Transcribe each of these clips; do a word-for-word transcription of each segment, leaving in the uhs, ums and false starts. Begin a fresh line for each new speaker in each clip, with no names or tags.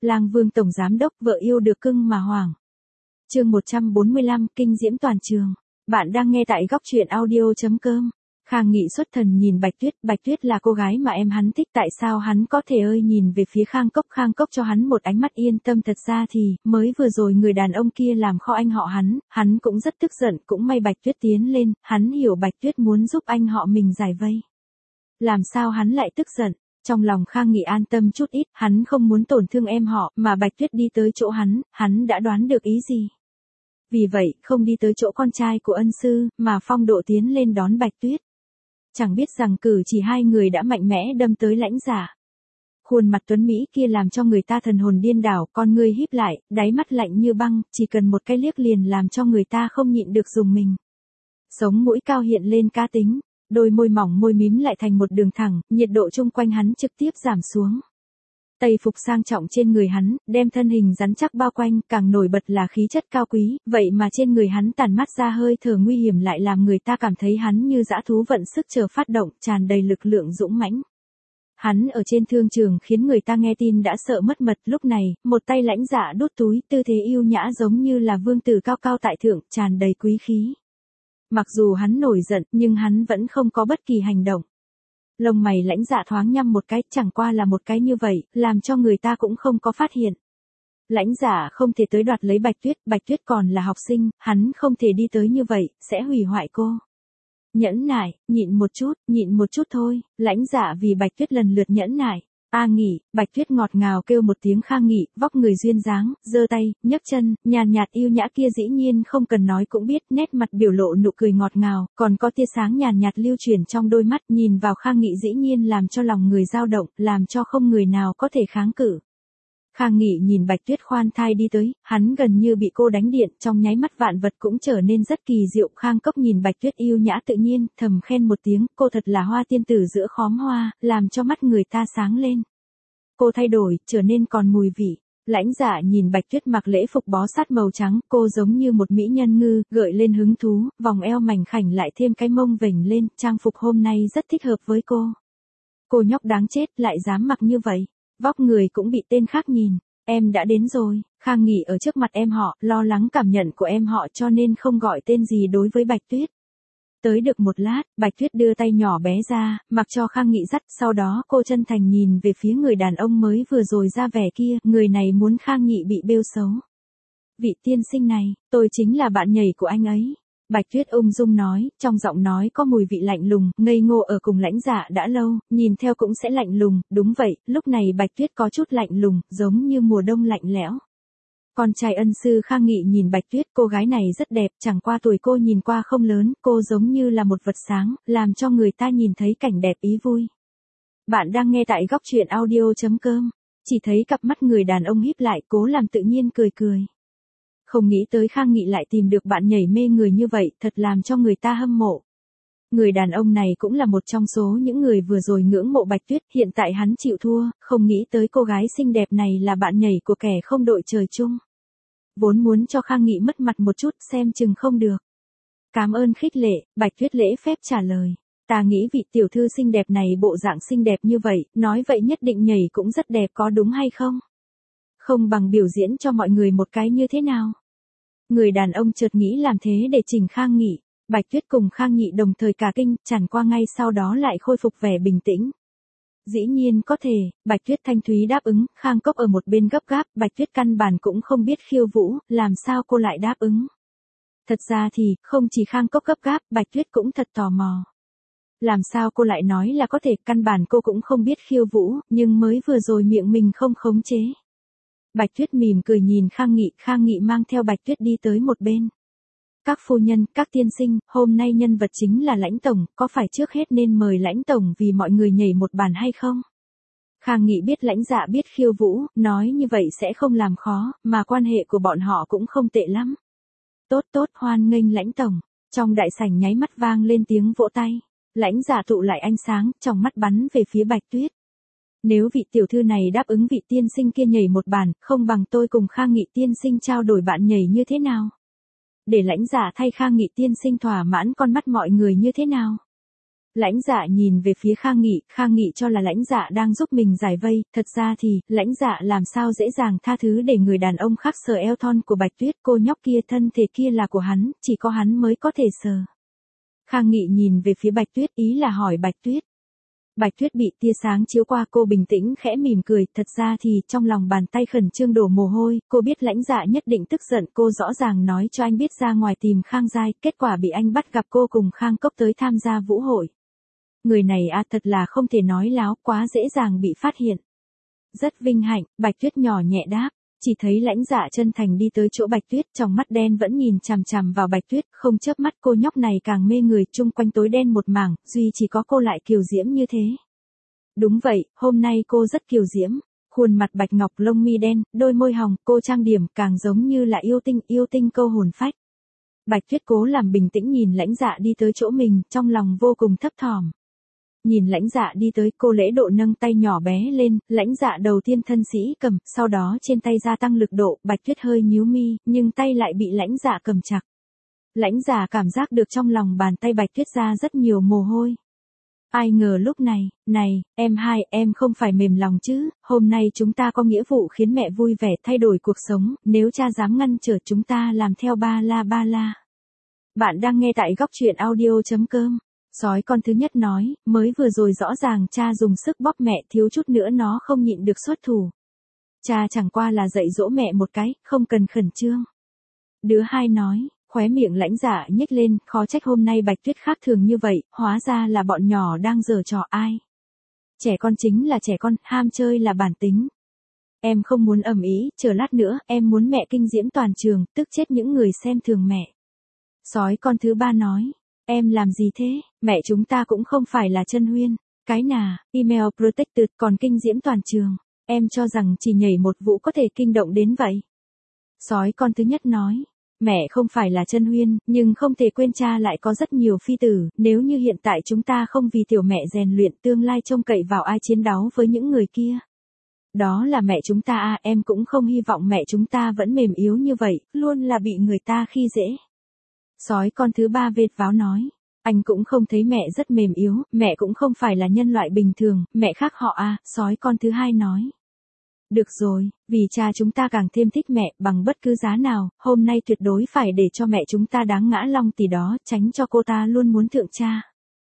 Lang Vương tổng giám đốc vợ yêu được cưng mà hoảng. Chương một trăm bốn mươi lăm kinh diễm toàn trường. Bạn đang nghe tại góc truyện audio chấm com. Khang Nghị xuất thần nhìn Bạch Tuyết, Bạch Tuyết là cô gái mà em hắn thích, tại sao hắn có thể ơi nhìn về phía Khang Cốc, Khang Cốc cho hắn một ánh mắt yên tâm. Thật ra thì, mới vừa rồi người đàn ông kia làm kho anh họ hắn, hắn cũng rất tức giận, cũng may Bạch Tuyết tiến lên, hắn hiểu Bạch Tuyết muốn giúp anh họ mình giải vây. Làm sao hắn lại tức giận? Trong lòng Khang Nghị an tâm chút ít, hắn không muốn tổn thương em họ, mà Bạch Tuyết đi tới chỗ hắn, hắn đã đoán được ý gì. Vì vậy, không đi tới chỗ con trai của ân sư, mà phong độ tiến lên đón Bạch Tuyết. Chẳng biết rằng cử chỉ hai người đã mạnh mẽ đâm tới Lãnh Giả. Khuôn mặt tuấn Mỹ kia làm cho người ta thần hồn điên đảo, con ngươi híp lại, đáy mắt lạnh như băng, chỉ cần một cái liếc liền làm cho người ta không nhịn được dùng mình. Sống mũi cao hiện lên cá tính, đôi môi mỏng môi mím lại thành một đường thẳng, nhiệt độ chung quanh hắn trực tiếp giảm xuống. Tây phục sang trọng trên người hắn, đem thân hình rắn chắc bao quanh, càng nổi bật là khí chất cao quý, vậy mà trên người hắn tản mát ra hơi thở nguy hiểm lại làm người ta cảm thấy hắn như dã thú vận sức chờ phát động, tràn đầy lực lượng dũng mãnh. Hắn ở trên thương trường khiến người ta nghe tin đã sợ mất mật, lúc này, một tay Lãnh Dạ đút túi, tư thế yêu nhã giống như là vương tử cao cao tại thượng, tràn đầy quý khí. Mặc dù hắn nổi giận, nhưng hắn vẫn không có bất kỳ hành động. Lông mày Lãnh Dạ thoáng nhăn một cái, chẳng qua là một cái như vậy, làm cho người ta cũng không có phát hiện. Lãnh Dạ không thể tới đoạt lấy Bạch Tuyết, Bạch Tuyết còn là học sinh, hắn không thể đi tới như vậy, sẽ hủy hoại cô. Nhẫn nại, nhịn một chút, nhịn một chút thôi, Lãnh Dạ vì Bạch Tuyết lần lượt nhẫn nại. A Nghị, Bạch Tuyết ngọt ngào kêu một tiếng Khang Nghị, vóc người duyên dáng, giơ tay, nhấc chân, nhàn nhạt yêu nhã kia dĩ nhiên không cần nói cũng biết, nét mặt biểu lộ nụ cười ngọt ngào, còn có tia sáng nhàn nhạt lưu chuyển trong đôi mắt, nhìn vào Khang Nghị dĩ nhiên làm cho lòng người dao động, làm cho không người nào có thể kháng cự. Khang Nghị nhìn Bạch Tuyết khoan thai đi tới, hắn gần như bị cô đánh điện, trong nháy mắt vạn vật cũng trở nên rất kỳ diệu. Khang Cốc nhìn Bạch Tuyết yêu nhã tự nhiên, thầm khen một tiếng, cô thật là hoa tiên tử giữa khóm hoa, làm cho mắt người ta sáng lên. Cô thay đổi, trở nên còn mùi vị. Lãnh Dạ nhìn Bạch Tuyết mặc lễ phục bó sát màu trắng, cô giống như một mỹ nhân ngư, gợi lên hứng thú, vòng eo mảnh khảnh lại thêm cái mông vểnh lên, trang phục hôm nay rất thích hợp với cô. Cô nhóc đáng chết, lại dám mặc như vậy. Vóc người cũng bị tên khác nhìn. Em đã đến rồi. Khang Nghị ở trước mặt em họ, lo lắng cảm nhận của em họ cho nên không gọi tên gì đối với Bạch Tuyết. Tới được một lát, Bạch Tuyết đưa tay nhỏ bé ra, mặc cho Khang Nghị dắt, sau đó cô chân thành nhìn về phía người đàn ông mới vừa rồi ra vẻ kia, người này muốn Khang Nghị bị bêu xấu. Vị tiên sinh này, tôi chính là bạn nhảy của anh ấy. Bạch Tuyết ung dung nói, trong giọng nói có mùi vị lạnh lùng, ngây ngô ở cùng Lãnh Dạ đã lâu, nhìn theo cũng sẽ lạnh lùng, đúng vậy, lúc này Bạch Tuyết có chút lạnh lùng, giống như mùa đông lạnh lẽo. Con trai ân sư Khang Nghị nhìn Bạch Tuyết, cô gái này rất đẹp, chẳng qua tuổi cô nhìn qua không lớn, cô giống như là một vật sáng, làm cho người ta nhìn thấy cảnh đẹp ý vui. Bạn đang nghe tại góc truyện audio chấm com, chỉ thấy cặp mắt người đàn ông híp lại, cố làm tự nhiên cười cười. Không nghĩ tới Khang Nghị lại tìm được bạn nhảy mê người như vậy, thật làm cho người ta hâm mộ. Người đàn ông này cũng là một trong số những người vừa rồi ngưỡng mộ Bạch Tuyết, hiện tại hắn chịu thua, không nghĩ tới cô gái xinh đẹp này là bạn nhảy của kẻ không đội trời chung. Vốn muốn cho Khang Nghị mất mặt một chút, xem chừng không được. Cảm ơn khích lệ, Bạch Tuyết lễ phép trả lời. Ta nghĩ vị tiểu thư xinh đẹp này bộ dạng xinh đẹp như vậy, nói vậy nhất định nhảy cũng rất đẹp có đúng hay không? Không bằng biểu diễn cho mọi người một cái như thế nào? Người đàn ông chợt nghĩ làm thế để chỉnh Khang Nghị. Bạch Tuyết cùng Khang Nghị đồng thời cả kinh, chẳng qua ngay sau đó lại khôi phục vẻ bình tĩnh. Dĩ nhiên có thể, Bạch Tuyết thanh thúy đáp ứng, Khang Cốc ở một bên gấp gáp, Bạch Tuyết căn bản cũng không biết khiêu vũ, làm sao cô lại đáp ứng. Thật ra thì, không chỉ Khang Cốc gấp gáp, Bạch Tuyết cũng thật tò mò. Làm sao cô lại nói là có thể, căn bản cô cũng không biết khiêu vũ, nhưng mới vừa rồi miệng mình không khống chế. Bạch Tuyết mỉm cười nhìn Khang Nghị, Khang Nghị mang theo Bạch Tuyết đi tới một bên. Các phu nhân, các tiên sinh, hôm nay nhân vật chính là Lãnh Tổng, có phải trước hết nên mời Lãnh Tổng vì mọi người nhảy một bàn hay không? Khang Nghị biết Lãnh Dạ biết khiêu vũ, nói như vậy sẽ không làm khó, mà quan hệ của bọn họ cũng không tệ lắm. Tốt tốt, hoan nghênh Lãnh Tổng. Trong đại sảnh nháy mắt vang lên tiếng vỗ tay. Lãnh Dạ tụ lại ánh sáng, trong mắt bắn về phía Bạch Tuyết. Nếu vị tiểu thư này đáp ứng vị tiên sinh kia nhảy một bàn, không bằng tôi cùng Khang Nghị tiên sinh trao đổi bạn nhảy như thế nào? Để Lãnh Dạ thay Khang Nghị tiên sinh thỏa mãn con mắt mọi người như thế nào? Lãnh Dạ nhìn về phía Khang Nghị, Khang Nghị cho là Lãnh Dạ đang giúp mình giải vây, thật ra thì, Lãnh Dạ làm sao dễ dàng tha thứ để người đàn ông khác sờ eo thon của Bạch Tuyết, cô nhóc kia thân thể kia là của hắn, chỉ có hắn mới có thể sờ. Khang Nghị nhìn về phía Bạch Tuyết, ý là hỏi Bạch Tuyết. Bạch Tuyết bị tia sáng chiếu qua, cô bình tĩnh khẽ mỉm cười, thật ra thì trong lòng bàn tay khẩn trương đổ mồ hôi, cô biết Lãnh Dạ nhất định tức giận, cô rõ ràng nói cho anh biết ra ngoài tìm Khang Giai, kết quả bị anh bắt gặp cô cùng Khang Cốc tới tham gia vũ hội. Người này à thật là không thể nói láo, quá dễ dàng bị phát hiện. Rất vinh hạnh, Bạch Tuyết nhỏ nhẹ đáp, chỉ thấy Lãnh Dạ chân thành đi tới chỗ Bạch Tuyết, trong mắt đen vẫn nhìn chằm chằm vào Bạch Tuyết, không chớp mắt, cô nhóc này càng mê người, chung quanh tối đen một mảng, duy chỉ có cô lại kiều diễm như thế. Đúng vậy, hôm nay cô rất kiều diễm, khuôn mặt bạch ngọc, lông mi đen, đôi môi hồng, cô trang điểm càng giống như là yêu tinh, yêu tinh câu hồn phách. Bạch Tuyết cố làm bình tĩnh nhìn Lãnh Dạ đi tới chỗ mình, trong lòng vô cùng thấp thỏm. Nhìn Lãnh Dạ đi tới, cô lễ độ nâng tay nhỏ bé lên, Lãnh Dạ đầu tiên thân sĩ cầm, sau đó trên tay gia tăng lực độ, Bạch Tuyết hơi nhíu mi, nhưng tay lại bị Lãnh Dạ cầm chặt. Lãnh Dạ cảm giác được trong lòng bàn tay Bạch Tuyết ra rất nhiều mồ hôi. Ai ngờ lúc này, này, em hai, em không phải mềm lòng chứ, hôm nay chúng ta có nghĩa vụ khiến mẹ vui vẻ thay đổi cuộc sống, nếu cha dám ngăn trở chúng ta làm theo ba la ba la. Bạn đang nghe tại góc truyện audio chấm com. Sói con thứ nhất nói, mới vừa rồi rõ ràng cha dùng sức bóp mẹ, thiếu chút nữa nó không nhịn được xuất thủ. Cha chẳng qua là dạy dỗ mẹ một cái, không cần khẩn trương. Đứa hai nói, khóe miệng Lãnh Dạ nhếch lên, khó trách hôm nay Bạch Tuyết khác thường như vậy, hóa ra là bọn nhỏ đang giở trò ai. Trẻ con chính là trẻ con, ham chơi là bản tính. Em không muốn ầm ĩ, chờ lát nữa, em muốn mẹ kinh diễm toàn trường, tức chết những người xem thường mẹ. Sói con thứ ba nói, em làm gì thế, mẹ chúng ta cũng không phải là Chân Huyên, cái nà, email protected còn kinh diễm toàn trường, em cho rằng chỉ nhảy một vũ có thể kinh động đến vậy. Sói con thứ nhất nói, mẹ không phải là Chân Huyên, nhưng không thể quên cha lại có rất nhiều phi tử, nếu như hiện tại chúng ta không vì tiểu mẹ rèn luyện tương lai trông cậy vào ai chiến đấu với những người kia. Đó là mẹ chúng ta à, em cũng không hy vọng mẹ chúng ta vẫn mềm yếu như vậy, luôn là bị người ta khi dễ. Sói con thứ ba vêt váo nói, anh cũng không thấy mẹ rất mềm yếu, mẹ cũng không phải là nhân loại bình thường, mẹ khác họ à, sói con thứ hai nói. Được rồi, vì cha chúng ta càng thêm thích mẹ, bằng bất cứ giá nào, hôm nay tuyệt đối phải để cho mẹ chúng ta đáng ngã long tỷ đó, tránh cho cô ta luôn muốn thượng cha.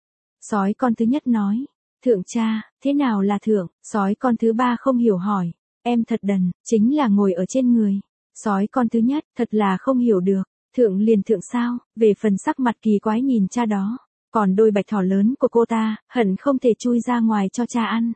Sói con thứ nhất nói, thượng cha, thế nào là thượng, sói con thứ ba không hiểu hỏi, em thật đần, chính là ngồi ở trên người. Sói con thứ nhất, thật là không hiểu được, thượng liền thượng sao, về phần sắc mặt kỳ quái nhìn cha đó, còn đôi bạch thỏ lớn của cô ta, hận không thể chui ra ngoài cho cha ăn.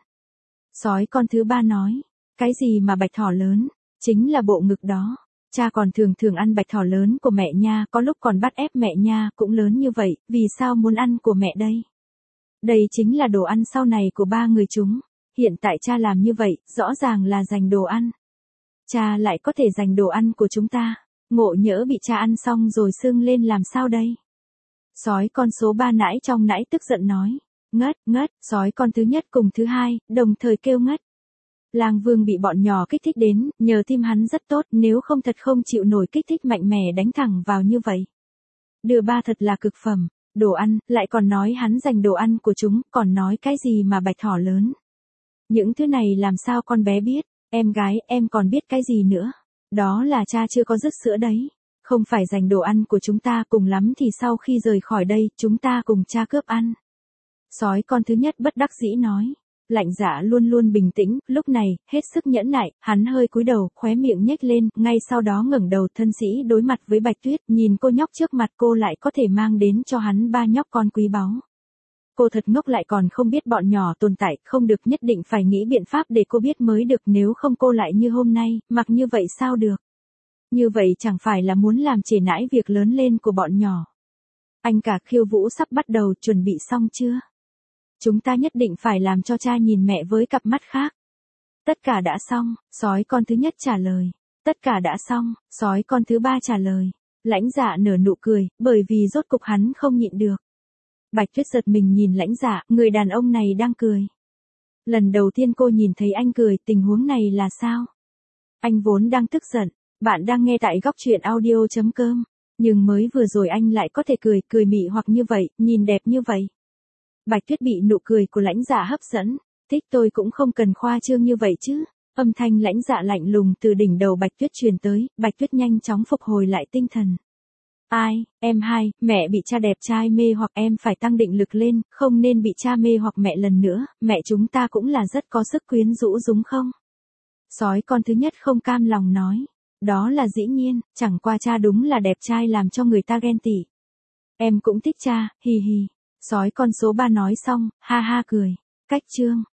Sói con thứ ba nói, cái gì mà bạch thỏ lớn, chính là bộ ngực đó, cha còn thường thường ăn bạch thỏ lớn của mẹ nha, có lúc còn bắt ép mẹ nha, cũng lớn như vậy, vì sao muốn ăn của mẹ đây? Đây chính là đồ ăn sau này của ba người chúng, hiện tại cha làm như vậy, rõ ràng là giành đồ ăn. Cha lại có thể giành đồ ăn của chúng ta, ngộ nhỡ bị cha ăn xong rồi sưng lên làm sao đây? Sói con số ba nãy trong nãy tức giận nói, ngất, ngất, sói con thứ nhất cùng thứ hai, đồng thời kêu ngất. Lang Vương bị bọn nhỏ kích thích đến, nhờ tim hắn rất tốt, nếu không thật không chịu nổi kích thích mạnh mẽ đánh thẳng vào như vậy. Đưa ba thật là cực phẩm, đồ ăn, lại còn nói hắn giành đồ ăn của chúng, còn nói cái gì mà bạch thỏ lớn. Những thứ này làm sao con bé biết, em gái, em còn biết cái gì nữa, đó là cha chưa có dứt sữa đấy, không phải giành đồ ăn của chúng ta, cùng lắm thì sau khi rời khỏi đây, chúng ta cùng cha cướp ăn. Sói con thứ nhất bất đắc dĩ nói. Lãnh Dạ luôn luôn bình tĩnh, lúc này, hết sức nhẫn nại, hắn hơi cúi đầu, khóe miệng nhếch lên, ngay sau đó ngẩng đầu thân sĩ đối mặt với Bạch Tuyết, nhìn cô nhóc trước mặt cô lại có thể mang đến cho hắn ba nhóc con quý báu. Cô thật ngốc lại còn không biết bọn nhỏ tồn tại, không được, nhất định phải nghĩ biện pháp để cô biết mới được, nếu không cô lại như hôm nay, mặc như vậy sao được. Như vậy chẳng phải là muốn làm trễ nãi việc lớn lên của bọn nhỏ. Anh cả khiêu vũ sắp bắt đầu, chuẩn bị xong chưa? Chúng ta nhất định phải làm cho cha nhìn mẹ với cặp mắt khác. Tất cả đã xong, sói con thứ nhất trả lời. Tất cả đã xong, sói con thứ ba trả lời. Lãnh Dạ nở nụ cười, bởi vì rốt cục hắn không nhịn được. Bạch Tuyết giật mình nhìn Lãnh Dạ, người đàn ông này đang cười. Lần đầu tiên cô nhìn thấy anh cười, tình huống này là sao? Anh vốn đang tức giận, bạn đang nghe tại góc truyện audio chấm com, nhưng mới vừa rồi anh lại có thể cười, cười mị hoặc như vậy, nhìn đẹp như vậy. Bạch Tuyết bị nụ cười của Lãnh Dạ hấp dẫn. Thích tôi cũng không cần khoa trương như vậy chứ. Âm thanh Lãnh Dạ lạnh lùng từ đỉnh đầu Bạch Tuyết truyền tới, Bạch Tuyết nhanh chóng phục hồi lại tinh thần. Ai, em hai, mẹ bị cha đẹp trai mê hoặc em phải tăng định lực lên, không nên bị cha mê hoặc mẹ lần nữa, mẹ chúng ta cũng là rất có sức quyến rũ đúng không? Sói con thứ nhất không cam lòng nói. Đó là dĩ nhiên, chẳng qua cha đúng là đẹp trai làm cho người ta ghen tị. Em cũng thích cha, hì hì. Sói con số ba nói xong, ha ha cười. Cách chương.